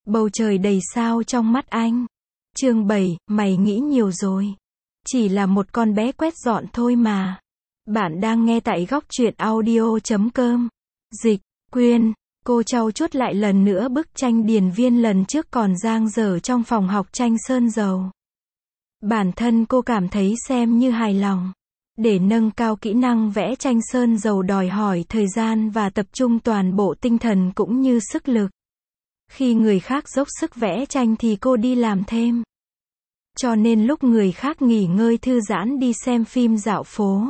Bầu trời đầy sao trong mắt anh. Chương 7, mày nghĩ nhiều rồi. Chỉ là một con bé quét dọn thôi mà. Bạn đang nghe tại góc truyện audio.com. Dịch, Quyên. Cô trau chuốt lại lần nữa bức tranh điền viên lần trước còn dang dở trong phòng học tranh sơn dầu. Bản thân cô cảm thấy xem như hài lòng. Để nâng cao kỹ năng vẽ tranh sơn dầu đòi hỏi thời gian và tập trung toàn bộ tinh thần cũng như sức lực. Khi người khác dốc sức vẽ tranh thì cô đi làm thêm. Cho nên lúc người khác nghỉ ngơi thư giãn đi xem phim dạo phố,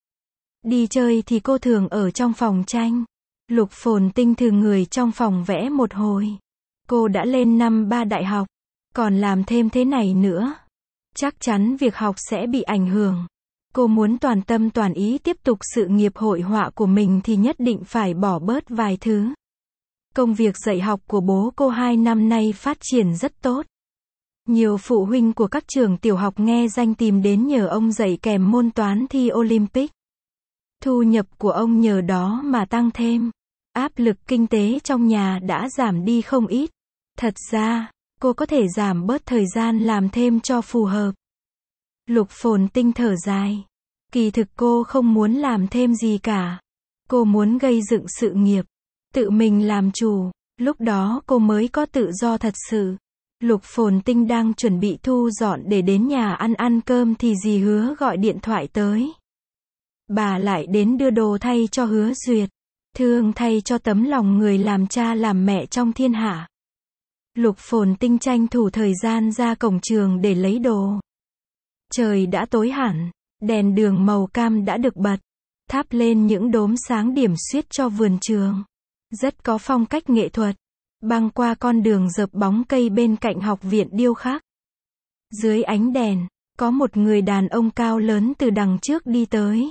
đi chơi thì cô thường ở trong phòng tranh. Lục Phồn Tinh thường người trong phòng vẽ một hồi. Cô đã lên năm 3 đại học, còn làm thêm thế này nữa, chắc chắn việc học sẽ bị ảnh hưởng. Cô muốn toàn tâm toàn ý tiếp tục sự nghiệp hội họa của mình thì nhất định phải bỏ bớt vài thứ. Công việc dạy học của bố cô 2 năm nay phát triển rất tốt. Nhiều phụ huynh của các trường tiểu học nghe danh tìm đến nhờ ông dạy kèm môn toán thi Olympic. Thu nhập của ông nhờ đó mà tăng thêm. Áp lực kinh tế trong nhà đã giảm đi không ít. Thật ra, cô có thể giảm bớt thời gian làm thêm cho phù hợp. Lục Phồn Tinh thở dài. Kỳ thực cô không muốn làm thêm gì cả. Cô muốn gây dựng sự nghiệp, tự mình làm chủ, lúc đó cô mới có tự do thật sự. Lục Phồn Tinh đang chuẩn bị thu dọn để đến nhà ăn cơm thì dì Hứa gọi điện thoại tới. Bà lại đến đưa đồ thay cho Hứa Duyệt, thương thay cho tấm lòng người làm cha làm mẹ trong thiên hạ. Lục Phồn Tinh tranh thủ thời gian ra cổng trường để lấy đồ. Trời đã tối hẳn, đèn đường màu cam đã được bật, thắp lên những đốm sáng điểm xuyết cho vườn trường. Rất có phong cách nghệ thuật. Băng qua con đường dợp bóng cây bên cạnh học viện điêu khắc. Dưới ánh đèn, có một người đàn ông cao lớn từ đằng trước đi tới.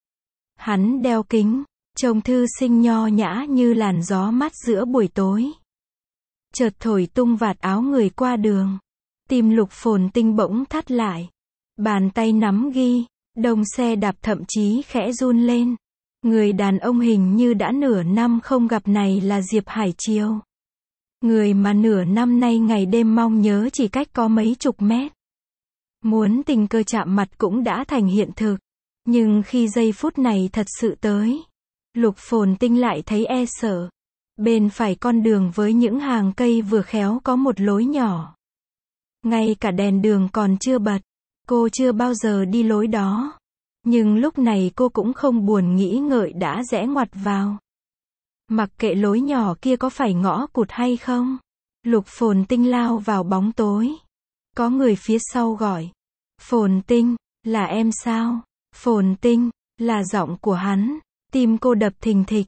Hắn đeo kính, trông thư sinh nho nhã như làn gió mát giữa buổi tối. Chợt thổi tung vạt áo người qua đường. Tim Lục Phồn Tinh bỗng thắt lại. Bàn tay nắm ghi, đông xe đạp thậm chí khẽ run lên. Người đàn ông hình như đã nửa năm không gặp này là Diệp Hải Triều. Người mà nửa năm nay ngày đêm mong nhớ chỉ cách có mấy chục mét. Muốn tình cờ chạm mặt cũng đã thành hiện thực. Nhưng khi giây phút này thật sự tới, Lục Phồn Tinh lại thấy e sợ. Bên phải con đường với những hàng cây vừa khéo có một lối nhỏ. Ngay cả đèn đường còn chưa bật. Cô chưa bao giờ đi lối đó. Nhưng lúc này cô cũng không buồn nghĩ ngợi đã rẽ ngoặt vào. Mặc kệ lối nhỏ kia có phải ngõ cụt hay không. Lục Phồn Tinh lao vào bóng tối. Có người phía sau gọi. Phồn Tinh, là em sao? Phồn Tinh, là giọng của hắn. Tim cô đập thình thịch.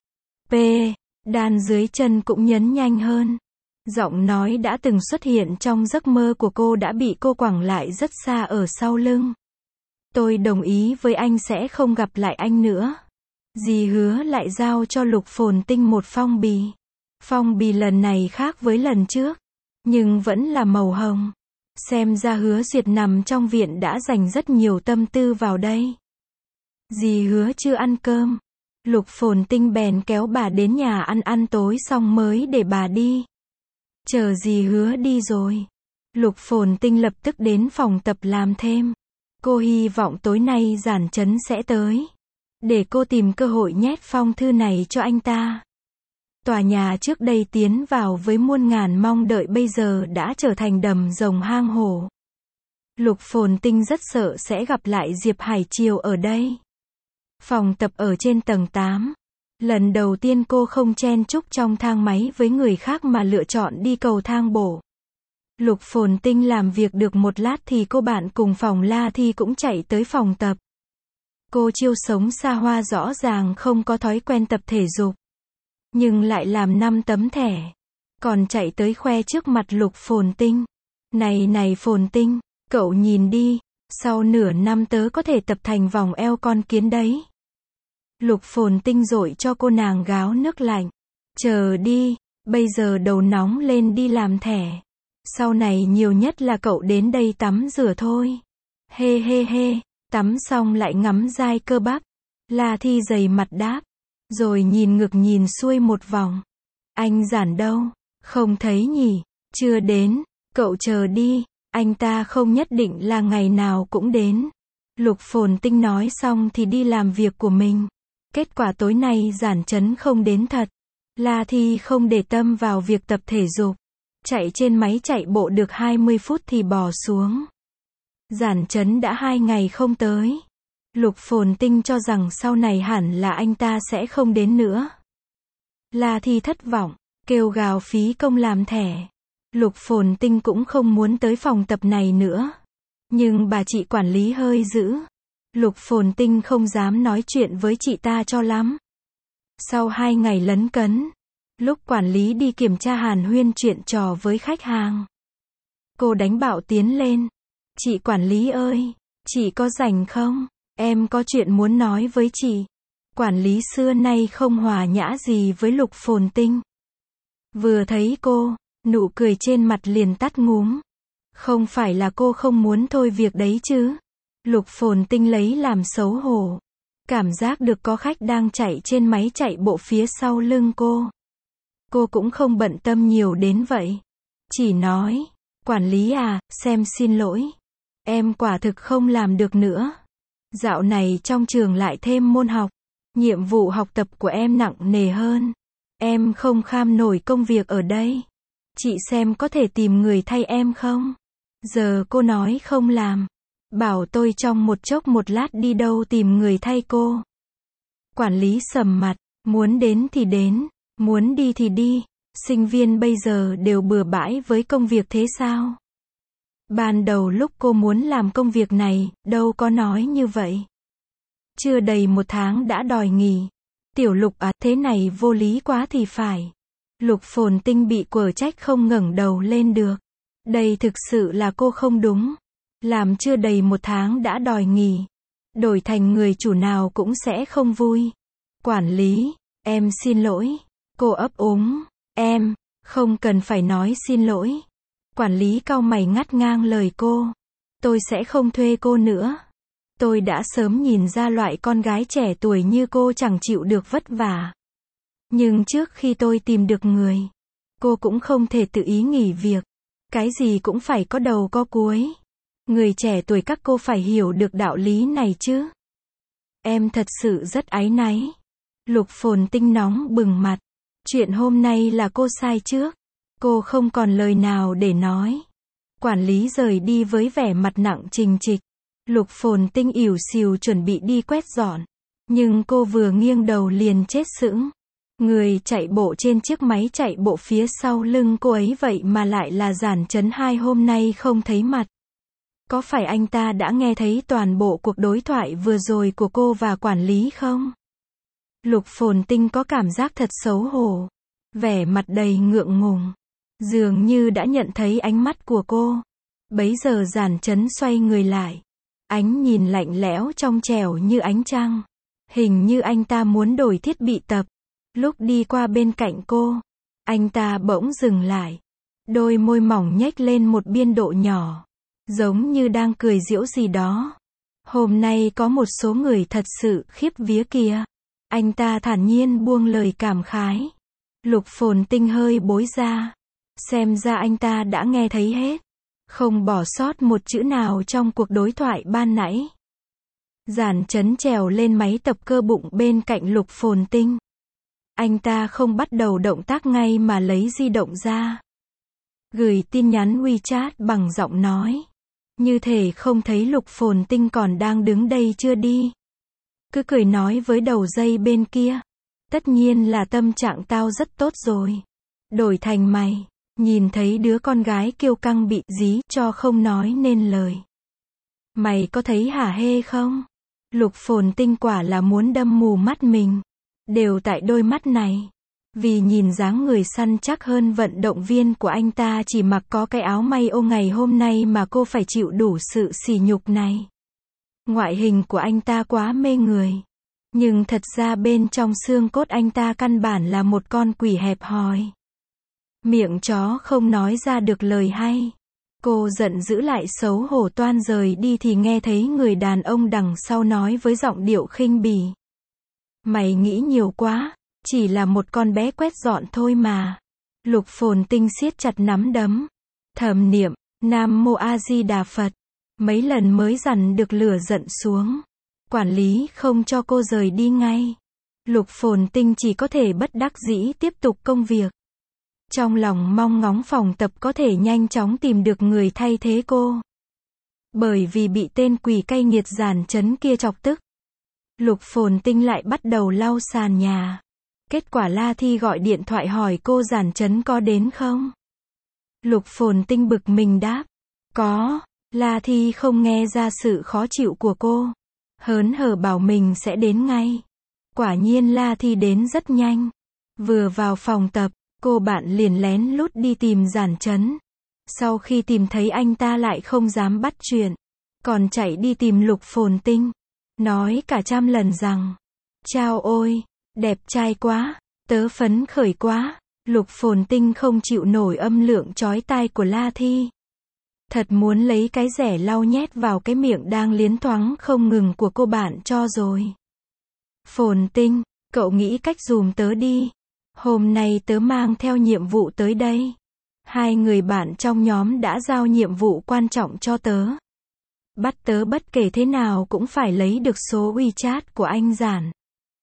Đàn dưới chân cũng nhấn nhanh hơn. Giọng nói đã từng xuất hiện trong giấc mơ của cô đã bị cô quẳng lại rất xa ở sau lưng. Tôi đồng ý với anh sẽ không gặp lại anh nữa. Dì Hứa lại giao cho Lục Phồn Tinh một phong bì. Phong bì lần này khác với lần trước, nhưng vẫn là màu hồng. Xem ra Hứa Duyệt nằm trong viện đã dành rất nhiều tâm tư vào đây. Dì Hứa chưa ăn cơm. Lục Phồn Tinh bèn kéo bà đến nhà ăn tối xong mới để bà đi. Chờ dì Hứa đi rồi, Lục Phồn Tinh lập tức đến phòng tập làm thêm. Cô hy vọng tối nay Giản Chấn sẽ tới, để cô tìm cơ hội nhét phong thư này cho anh ta. Tòa nhà trước đây tiến vào với muôn ngàn mong đợi bây giờ đã trở thành đầm rồng hang hổ. Lục Phồn Tinh rất sợ sẽ gặp lại Diệp Hải Triều ở đây. Phòng tập ở trên tầng 8. Lần đầu tiên cô không chen chúc trong thang máy với người khác mà lựa chọn đi cầu thang bộ. Lục Phồn Tinh làm việc được một lát thì cô bạn cùng phòng La Thi cũng chạy tới phòng tập. Cô Chiêu sống xa hoa rõ ràng không có thói quen tập thể dục, nhưng lại làm 5 tấm thẻ. Còn chạy tới khoe trước mặt Lục Phồn Tinh. Này Phồn Tinh, cậu nhìn đi, sau nửa năm tớ có thể tập thành vòng eo con kiến đấy. Lục Phồn Tinh dội cho cô nàng gáo nước lạnh. Chờ đi, bây giờ đầu nóng lên đi làm thẻ. Sau này nhiều nhất là cậu đến đây tắm rửa thôi. Hê, tắm xong lại ngắm dai cơ bắp. La Thi dày mặt đáp. Rồi nhìn ngực nhìn xuôi một vòng. Anh Giản đâu? Không thấy nhỉ? Chưa đến, cậu chờ đi, anh ta không nhất định là ngày nào cũng đến. Lục Phồn Tinh nói xong thì đi làm việc của mình. Kết quả tối nay Giản Chấn không đến thật. La Thi không để tâm vào việc tập thể dục. Chạy trên máy chạy bộ được 20 phút thì bỏ xuống. Giản Chấn đã 2 ngày không tới. Lục Phồn Tinh cho rằng sau này hẳn là anh ta sẽ không đến nữa. La Thi thất vọng, kêu gào phí công làm thẻ. Lục Phồn Tinh cũng không muốn tới phòng tập này nữa. Nhưng bà chị quản lý hơi dữ. Lục Phồn Tinh không dám nói chuyện với chị ta cho lắm. Sau 2 ngày lấn cấn, lúc quản lý đi kiểm tra hàn huyên chuyện trò với khách hàng, cô đánh bạo tiến lên. Chị quản lý ơi, chị có rảnh không? Em có chuyện muốn nói với chị. Quản lý xưa nay không hòa nhã gì với Lục Phồn Tinh. Vừa thấy cô, nụ cười trên mặt liền tắt ngúm. Không phải là cô không muốn thôi việc đấy chứ? Lục Phồn Tinh lấy làm xấu hổ. Cảm giác được có khách đang chạy trên máy chạy bộ phía sau lưng cô. Cô cũng không bận tâm nhiều đến vậy. Chỉ nói, quản lý à, xin lỗi. Em quả thực không làm được nữa. Dạo này trong trường lại thêm môn học. Nhiệm vụ học tập của em nặng nề hơn. Em không kham nổi công việc ở đây. Chị xem có thể tìm người thay em không? Giờ cô nói không làm. Bảo tôi trong một chốc một lát đi đâu tìm người thay cô. Quản lý sầm mặt, muốn đến thì đến, muốn đi thì đi. Sinh viên bây giờ đều bừa bãi với công việc thế sao? Ban đầu lúc cô muốn làm công việc này, đâu có nói như vậy. Chưa đầy 1 tháng đã đòi nghỉ. Tiểu Lục à, thế này vô lý quá thì phải. Lục Phồn Tinh bị quở trách không ngẩng đầu lên được. Đây thực sự là cô không đúng. Làm chưa đầy 1 tháng đã đòi nghỉ. Đổi thành người chủ nào cũng sẽ không vui. Quản lý, em xin lỗi. Cô ấp úng, em, không cần phải nói xin lỗi. Quản lý cau mày ngắt ngang lời cô. Tôi sẽ không thuê cô nữa. Tôi đã sớm nhìn ra loại con gái trẻ tuổi như cô chẳng chịu được vất vả. Nhưng trước khi tôi tìm được người, cô cũng không thể tự ý nghỉ việc. Cái gì cũng phải có đầu có cuối. Người trẻ tuổi các cô phải hiểu được đạo lý này chứ. Em thật sự rất áy náy. Lục Phồn Tinh nóng bừng mặt. Chuyện hôm nay là cô sai trước. Cô không còn lời nào để nói. Quản lý rời đi với vẻ mặt nặng trịch trịch. Lục Phồn Tinh ỉu xìu chuẩn bị đi quét dọn. Nhưng cô vừa nghiêng đầu liền chết sững. Người chạy bộ trên chiếc máy chạy bộ phía sau lưng cô ấy vậy mà lại là Giản Chấn 2 hôm nay không thấy mặt. Có phải anh ta đã nghe thấy toàn bộ cuộc đối thoại vừa rồi của cô và quản lý không? Lục Phồn Tinh có cảm giác thật xấu hổ. Vẻ mặt đầy ngượng ngùng. Dường như đã nhận thấy ánh mắt của cô. Bấy giờ Giản Chấn xoay người lại. Ánh nhìn lạnh lẽo trong trẻo như ánh trăng. Hình như anh ta muốn đổi thiết bị tập. Lúc đi qua bên cạnh cô, anh ta bỗng dừng lại. Đôi môi mỏng nhếch lên một biên độ nhỏ. Giống như đang cười giễu gì đó. Hôm nay có một số người thật sự khiếp vía kìa. Anh ta thản nhiên buông lời cảm khái. Lục Phồn Tinh hơi bối ra. Xem ra anh ta đã nghe thấy hết. Không bỏ sót một chữ nào trong cuộc đối thoại ban nãy. Giản Chấn trèo lên máy tập cơ bụng bên cạnh Lục Phồn Tinh. Anh ta không bắt đầu động tác ngay mà lấy di động ra. Gửi tin nhắn WeChat bằng giọng nói. Như thể không thấy Lục Phồn Tinh còn đang đứng đây chưa đi. Cứ cười nói với đầu dây bên kia. Tất nhiên là tâm trạng tao rất tốt rồi. Đổi thành mày. Nhìn thấy đứa con gái kiêu căng bị dí cho không nói nên lời. Mày có thấy hả hê không? Lục Phồn Tinh quả là muốn đâm mù mắt mình. Đều tại đôi mắt này. Vì nhìn dáng người săn chắc hơn vận động viên của anh ta chỉ mặc có cái áo may ô ngày hôm nay mà cô phải chịu đủ sự sỉ nhục này. Ngoại hình của anh ta quá mê người. Nhưng thật ra bên trong xương cốt anh ta căn bản là một con quỷ hẹp hòi. Miệng chó không nói ra được lời hay. Cô giận dữ lại xấu hổ toan rời đi thì nghe thấy người đàn ông đằng sau nói với giọng điệu khinh bỉ. Mày nghĩ nhiều quá, chỉ là một con bé quét dọn thôi mà. Lục Phồn Tinh siết chặt nắm đấm, thầm niệm, Nam Mô A Di Đà Phật, mấy lần mới dằn được lửa giận xuống. Quản lý không cho cô rời đi ngay. Lục Phồn Tinh chỉ có thể bất đắc dĩ tiếp tục công việc. Trong lòng mong ngóng phòng tập có thể nhanh chóng tìm được người thay thế cô. Bởi vì bị tên quỷ cay nghiệt Giản Chấn kia chọc tức. Lục Phồn Tinh lại bắt đầu lau sàn nhà. Kết quả La Thi gọi điện thoại hỏi cô Giản Chấn có đến không? Lục Phồn Tinh bực mình đáp. Có. La Thi không nghe ra sự khó chịu của cô. Hớn hở bảo mình sẽ đến ngay. Quả nhiên La Thi đến rất nhanh. Vừa vào phòng tập, cô bạn liền lén lút đi tìm Giản Chấn. Sau khi tìm thấy anh ta lại không dám bắt chuyện. Còn chạy đi tìm Lục Phồn Tinh. Nói cả trăm lần rằng, chao ôi, đẹp trai quá, tớ phấn khởi quá. Lục Phồn Tinh không chịu nổi âm lượng chói tai của La Thi. Thật muốn lấy cái rẻ lau nhét vào cái miệng đang liến thoáng không ngừng của cô bạn cho rồi. Phồn Tinh, cậu nghĩ cách giùm tớ đi. Hôm nay tớ mang theo nhiệm vụ tới đây. Hai người bạn trong nhóm đã giao nhiệm vụ quan trọng cho tớ. Bắt tớ bất kể thế nào cũng phải lấy được số WeChat của anh Giản.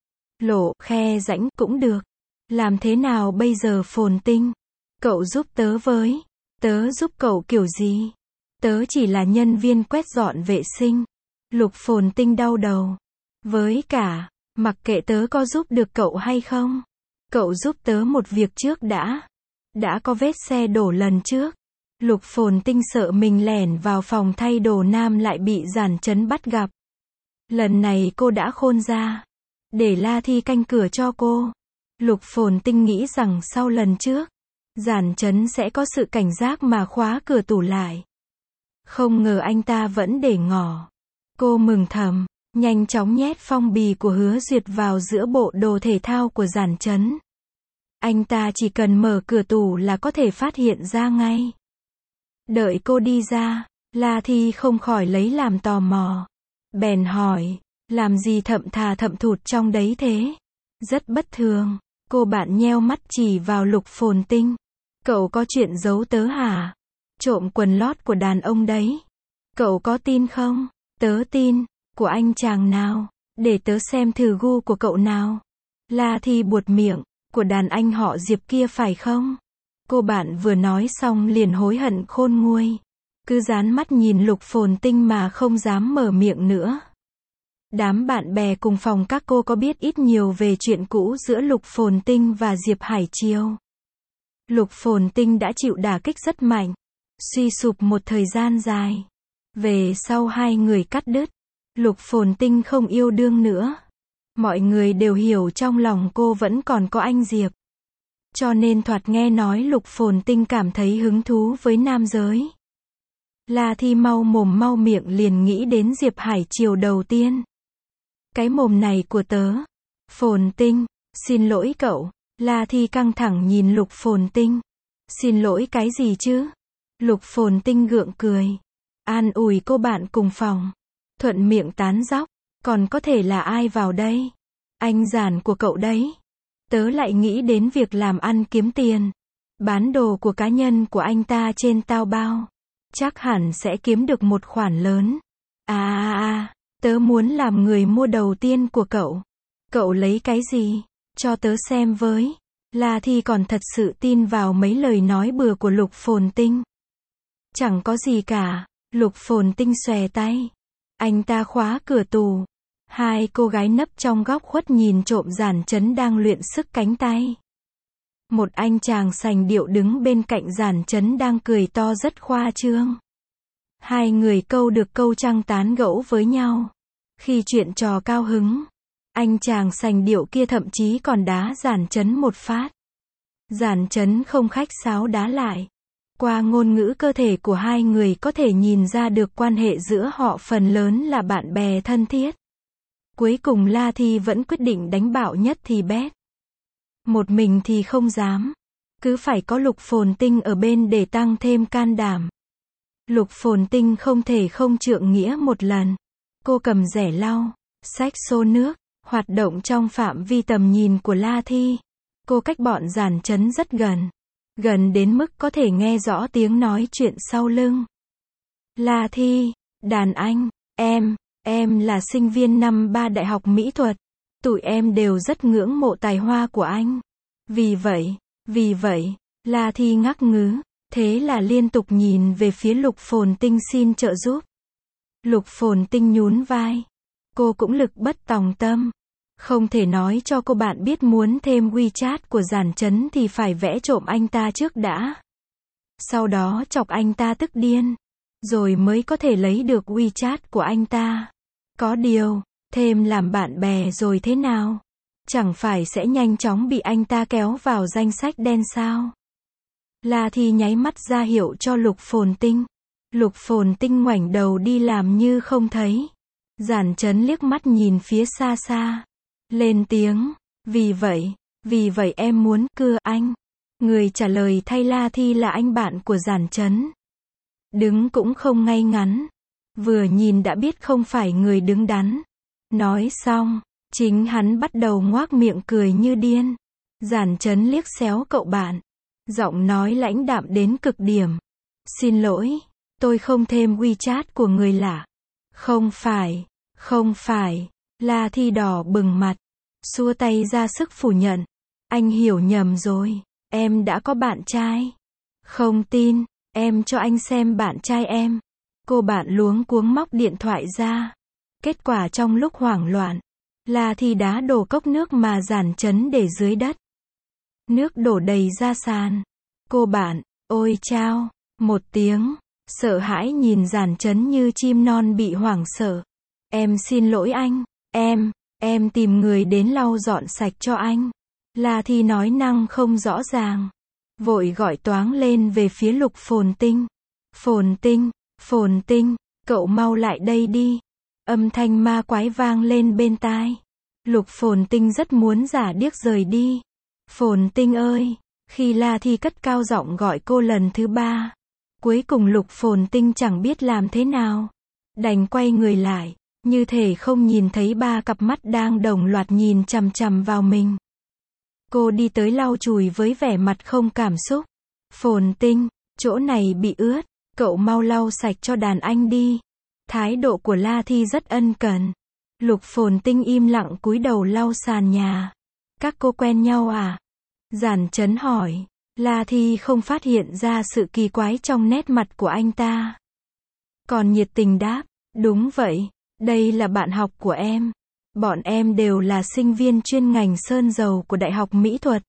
Lộ, khe rãnh cũng được. Làm thế nào bây giờ Phồn Tinh? Cậu giúp tớ với. Tớ giúp cậu kiểu gì? Tớ chỉ là nhân viên quét dọn vệ sinh. Lục Phồn Tinh đau đầu. Với cả, mặc kệ tớ có giúp được cậu hay không. Cậu giúp tớ một việc trước đã. Đã có vết xe đổ lần trước. Lục Phồn Tinh sợ mình lẻn vào phòng thay đồ nam lại bị Giản Chấn bắt gặp. Lần này cô đã khôn ra. Để La Thi canh cửa cho cô. Lục Phồn Tinh nghĩ rằng sau lần trước, Giản Chấn sẽ có sự cảnh giác mà khóa cửa tủ lại. Không ngờ anh ta vẫn để ngỏ. Cô mừng thầm, nhanh chóng nhét phong bì của Hứa Duyệt vào giữa bộ đồ thể thao của Giản Chấn. Anh ta chỉ cần mở cửa tủ là có thể phát hiện ra ngay. Đợi cô đi ra, La Thi không khỏi lấy làm tò mò. Bèn hỏi, làm gì thậm thà thậm thụt trong đấy thế? Rất bất thường. Cô bạn nheo mắt chỉ vào Lục Phồn Tinh. Cậu có chuyện giấu tớ hả? Trộm quần lót của đàn ông đấy. Cậu có tin không? Tớ tin. Của anh chàng nào? Để tớ xem thử gu của cậu nào. La Thi buột miệng. Của đàn anh họ Diệp kia phải không? Cô bạn vừa nói xong liền hối hận khôn nguôi. Cứ dán mắt nhìn Lục Phồn Tinh mà không dám mở miệng nữa. Đám bạn bè cùng phòng các cô có biết ít nhiều về chuyện cũ giữa Lục Phồn Tinh và Diệp Hải Triều. Lục Phồn Tinh đã chịu đả kích rất mạnh, suy sụp một thời gian dài. Về sau hai người cắt đứt, Lục Phồn Tinh không yêu đương nữa. Mọi người đều hiểu trong lòng cô vẫn còn có anh Diệp. Cho nên thoạt nghe nói Lục Phồn Tinh cảm thấy hứng thú với nam giới. La Thi mau mồm mau miệng liền nghĩ đến Diệp Hải Triều đầu tiên. Cái mồm này của tớ. Phồn Tinh, xin lỗi cậu. La Thi căng thẳng nhìn Lục Phồn Tinh. Xin lỗi cái gì chứ? Lục Phồn Tinh gượng cười. An ủi cô bạn cùng phòng. Thuận miệng tán dóc. Còn có thể là ai vào đây? Anh Giản của cậu đấy. Tớ lại nghĩ đến việc làm ăn kiếm tiền. Bán đồ của cá nhân của anh ta trên Taobao. Chắc hẳn sẽ kiếm được một khoản lớn. Tớ muốn làm người mua đầu tiên của cậu. Cậu lấy cái gì? Cho tớ xem với. La Thi còn thật sự tin vào mấy lời nói bừa của Lục Phồn Tinh. Chẳng có gì cả. Lục Phồn Tinh xòe tay. Anh ta khóa cửa tủ. Hai cô gái nấp trong góc khuất nhìn trộm Giản Chấn đang luyện sức cánh tay. Một anh chàng sành điệu đứng bên cạnh Giản Chấn đang cười to rất khoa trương. Hai người câu được câu trăng tán gẫu với nhau. Khi chuyện trò cao hứng, anh chàng sành điệu kia thậm chí còn đá Giản Chấn một phát. Giản Chấn không khách sáo đá lại. Qua ngôn ngữ cơ thể của hai người có thể nhìn ra được quan hệ giữa họ phần lớn là bạn bè thân thiết. Cuối cùng La Thi vẫn quyết định đánh bạo nhất thì bét. Một mình thì không dám. Cứ phải có Lục Phồn Tinh ở bên để tăng thêm can đảm. Lục Phồn Tinh không thể không trượng nghĩa một lần. Cô cầm rẻ lau, xách xô nước, hoạt động trong phạm vi tầm nhìn của La Thi. Cô cách bọn Giản Chấn rất gần. gần đến mức có thể nghe rõ tiếng nói chuyện sau lưng. La Thi, đàn anh, em là sinh viên năm 3 Đại học Mỹ thuật. Tụi em đều rất ngưỡng mộ tài hoa của anh. Vì vậy, La Thi ngắc ngứ, thế là liên tục nhìn về phía Lục Phồn Tinh xin trợ giúp. Lục Phồn Tinh nhún vai. Cô cũng lực bất tòng tâm. Không thể nói cho cô bạn biết muốn thêm WeChat của Giản Chấn thì phải vẽ trộm anh ta trước đã. Sau đó chọc anh ta tức điên. Rồi mới có thể lấy được WeChat của anh ta. Có điều, thêm làm bạn bè rồi thế nào? Chẳng phải sẽ nhanh chóng bị anh ta kéo vào danh sách đen sao? La Thi nháy mắt ra hiệu cho Lục Phồn Tinh. Lục Phồn Tinh ngoảnh đầu đi làm như không thấy. Giản Chấn liếc mắt nhìn phía xa xa. Lên tiếng. Vì vậy em muốn cưa anh. Người trả lời thay La Thi là anh bạn của Giản Chấn. Đứng cũng không ngay ngắn. Vừa nhìn đã biết không phải người đứng đắn. Nói xong, chính hắn bắt đầu ngoác miệng cười như điên. Giản Chấn liếc xéo cậu bạn. Giọng nói lãnh đạm đến cực điểm. Xin lỗi, tôi không thêm WeChat của người lạ. Không phải. La Thi đỏ bừng mặt. Xua tay ra sức phủ nhận. Anh hiểu nhầm rồi. Em đã có bạn trai. Không tin, em cho anh xem bạn trai em. Cô bạn luống cuống móc điện thoại ra. Kết quả trong lúc hoảng loạn, La Thi đá đổ cốc nước mà Giản Chấn để dưới đất. Nước đổ đầy ra sàn. Cô bạn, ôi chao, một tiếng, sợ hãi nhìn Giản Chấn như chim non bị hoảng sợ. Em xin lỗi anh, em tìm người đến lau dọn sạch cho anh. La Thi nói năng không rõ ràng. Vội gọi toáng lên về phía Lục Phồn Tinh. Phồn Tinh, cậu mau lại đây đi. Âm thanh ma quái vang lên bên tai. Lục Phồn Tinh rất muốn giả điếc rời đi. Phồn Tinh ơi! Khi La Thi cất cao giọng gọi cô lần thứ 3. Cuối cùng Lục Phồn Tinh chẳng biết làm thế nào. Đành quay người lại, như thể không nhìn thấy 3 cặp mắt đang đồng loạt nhìn chằm chằm vào mình. Cô đi tới lau chùi với vẻ mặt không cảm xúc. Phồn Tinh, chỗ này bị ướt, cậu mau lau sạch cho đàn anh đi. Thái độ của La Thi rất ân cần. Lục Phồn Tinh im lặng cúi đầu lau sàn nhà. Các cô quen nhau à? Giản Chấn hỏi. La Thi không phát hiện ra sự kỳ quái trong nét mặt của anh ta. Còn nhiệt tình đáp. Đúng vậy, đây là bạn học của em. Bọn em đều là sinh viên chuyên ngành sơn dầu của Đại học Mỹ thuật.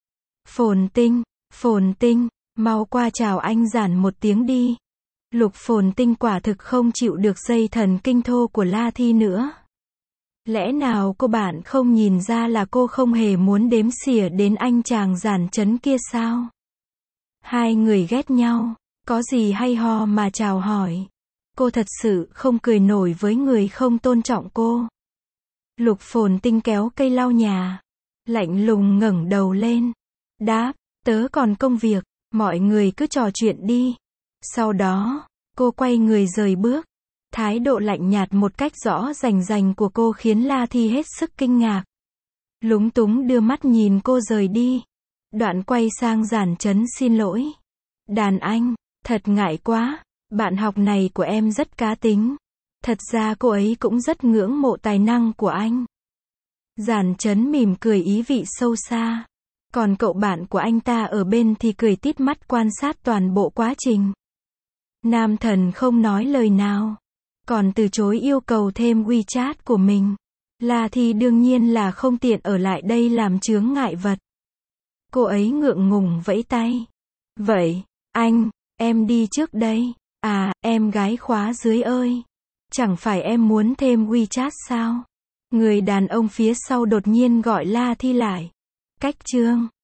Phồn Tinh, mau qua chào anh Giản một tiếng đi. Lục Phồn Tinh quả thực không chịu được dây thần kinh thô của La Thi nữa. Lẽ nào cô bạn không nhìn ra là cô không hề muốn đếm xỉa đến anh chàng Giản Chấn kia sao? Hai người ghét nhau, có gì hay ho mà chào hỏi. Cô thật sự không cười nổi với người không tôn trọng cô. Lục Phồn Tinh kéo cây lau nhà, lạnh lùng ngẩng đầu lên. Đáp, tớ còn công việc, mọi người cứ trò chuyện đi. Sau đó, cô quay người rời bước. Thái độ lạnh nhạt một cách rõ rành của cô khiến La Thi hết sức kinh ngạc. Lúng túng đưa mắt nhìn cô rời đi. Đoạn quay sang Giản Chấn xin lỗi. Đàn anh, thật ngại quá, bạn học này của em rất cá tính. Thật ra cô ấy cũng rất ngưỡng mộ tài năng của anh. Giản Chấn mỉm cười ý vị sâu xa. Còn cậu bạn của anh ta ở bên thì cười tít mắt quan sát toàn bộ quá trình. Nam thần không nói lời nào. Còn từ chối yêu cầu thêm WeChat của mình. La Thi đương nhiên là không tiện ở lại đây làm chướng ngại vật. Cô ấy ngượng ngùng vẫy tay. Vậy, anh, em đi trước đây. À, em gái khóa dưới ơi. Chẳng phải em muốn thêm WeChat sao? Người đàn ông phía sau đột nhiên gọi La Thi lại. Cách chương